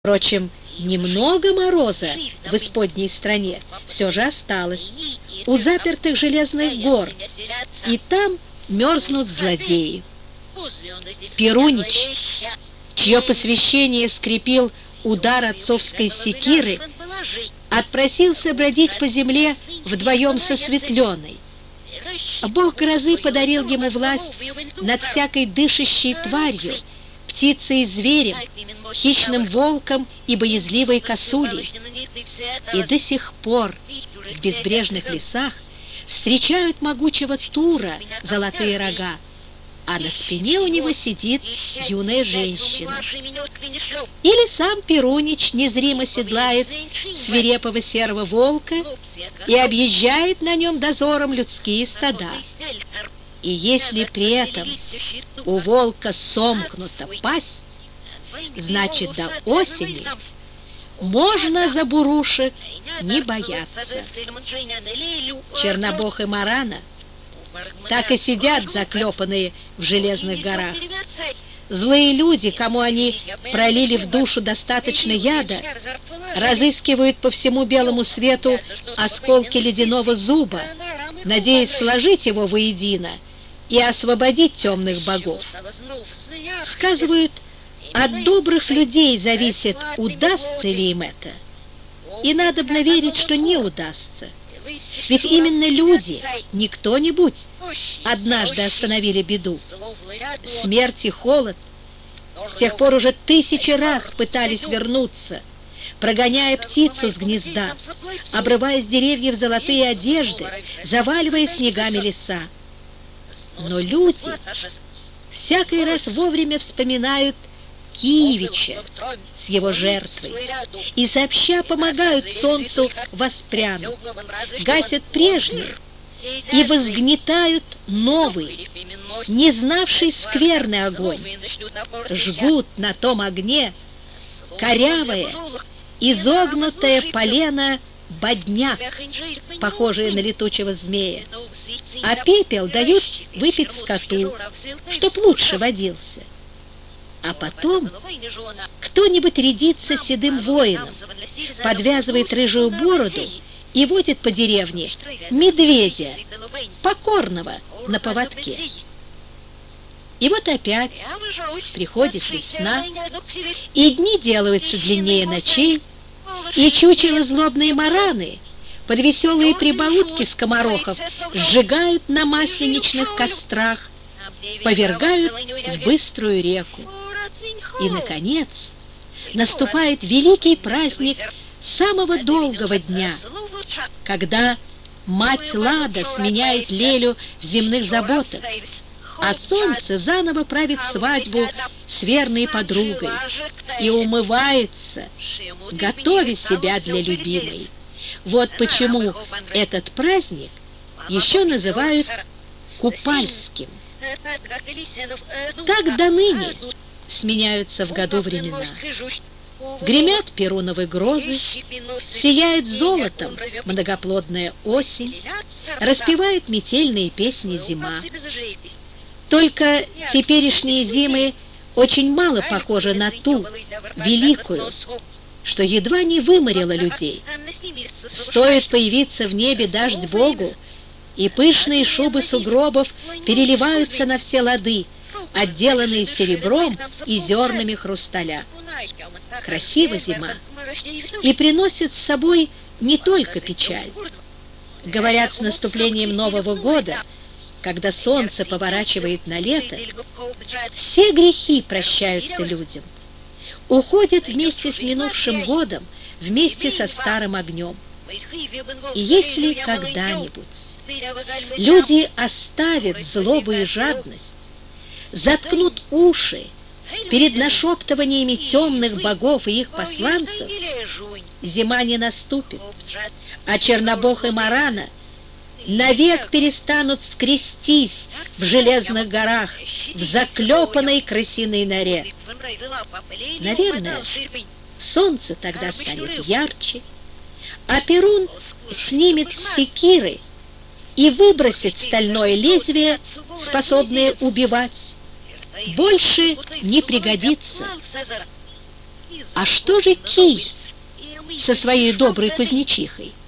Впрочем, немного мороза в исподней стране все же осталось, у запертых железных гор, и там мерзнут злодеи. Перунич, чье посвящение скрепил удар отцовской секиры, отпросился бродить по земле вдвоем со Светленой. Бог грозы подарил ему власть над всякой дышащей тварью, птицей и зверем, хищным волком и боязливой косулей. И до сих пор в безбрежных лесах встречают могучего Тура золотые рога, а на спине у него сидит юная женщина. Или сам Перунич незримо седлает свирепого серого волка и объезжает на нем дозором людские стада. И если при этом у волка сомкнута пасть, значит, до осени можно забурушек не бояться. Чернобог и Марана так и сидят заклепанные в железных горах. Злые люди, кому они пролили в душу достаточно яда, разыскивают по всему белому свету осколки ледяного зуба, надеясь сложить его воедино и освободить темных богов. Сказывают, от добрых людей зависит, удастся ли им это. И надобно верить, что не удастся. Ведь именно люди, не кто-нибудь, однажды остановили беду. Смерть и холод с тех пор уже 1000 раз пытались вернуться, прогоняя птицу с гнезда, обрывая с деревьев золотые одежды, заваливая снегами леса. Но люди всякий раз вовремя вспоминают Киевича с его жертвой и сообща помогают солнцу воспрянуть, гасят прежний и возгнетают новый, не знавший скверный огонь, жгут на том огне корявое, изогнутое полено бодняк, похожее на летучего змея, а пепел дают выпить скоту, чтоб лучше водился. А потом кто-нибудь рядится седым воином, подвязывает рыжую бороду и водит по деревне медведя, покорного на поводке. И вот опять приходит весна, и дни делаются длиннее ночей, и чучело злобные мараны под веселые прибаутки скоморохов сжигают на масленичных кострах, повергают в быструю реку. И, наконец, наступает великий праздник самого долгого дня, когда мать Лада сменяет Лелю в земных заботах, а солнце заново правит свадьбу с верной подругой и умывается, готовя себя для любимой. Вот почему этот праздник еще называют Купальским. Так до ныне сменяются в году времена. Гремят перуновые грозы, сияет золотом многоплодная осень, распевают метельные песни зима. Только теперешние зимы очень мало похожи на ту, великую, что едва не выморила людей. Стоит появиться в небе дождь Богу, и пышные шубы сугробов переливаются на все лады, отделанные серебром и зернами хрусталя. Красива зима и приносит с собой не только печаль. Говорят, с наступлением Нового года, когда солнце поворачивает на лето, все грехи прощаются людям, уходят вместе с минувшим годом, вместе со старым огнем. И если когда-нибудь люди оставят злобу и жадность, заткнут уши перед нашептываниями темных богов и их посланцев, зима не наступит, а Чернобог и Марана навек перестанут скрестись в железных горах, в заклепанной крысиной норе. Наверное, солнце тогда станет ярче, а Перун снимет с секиры и выбросит стальное лезвие, способное убивать, больше не пригодится. А что же Кий со своей доброй кузнечихой?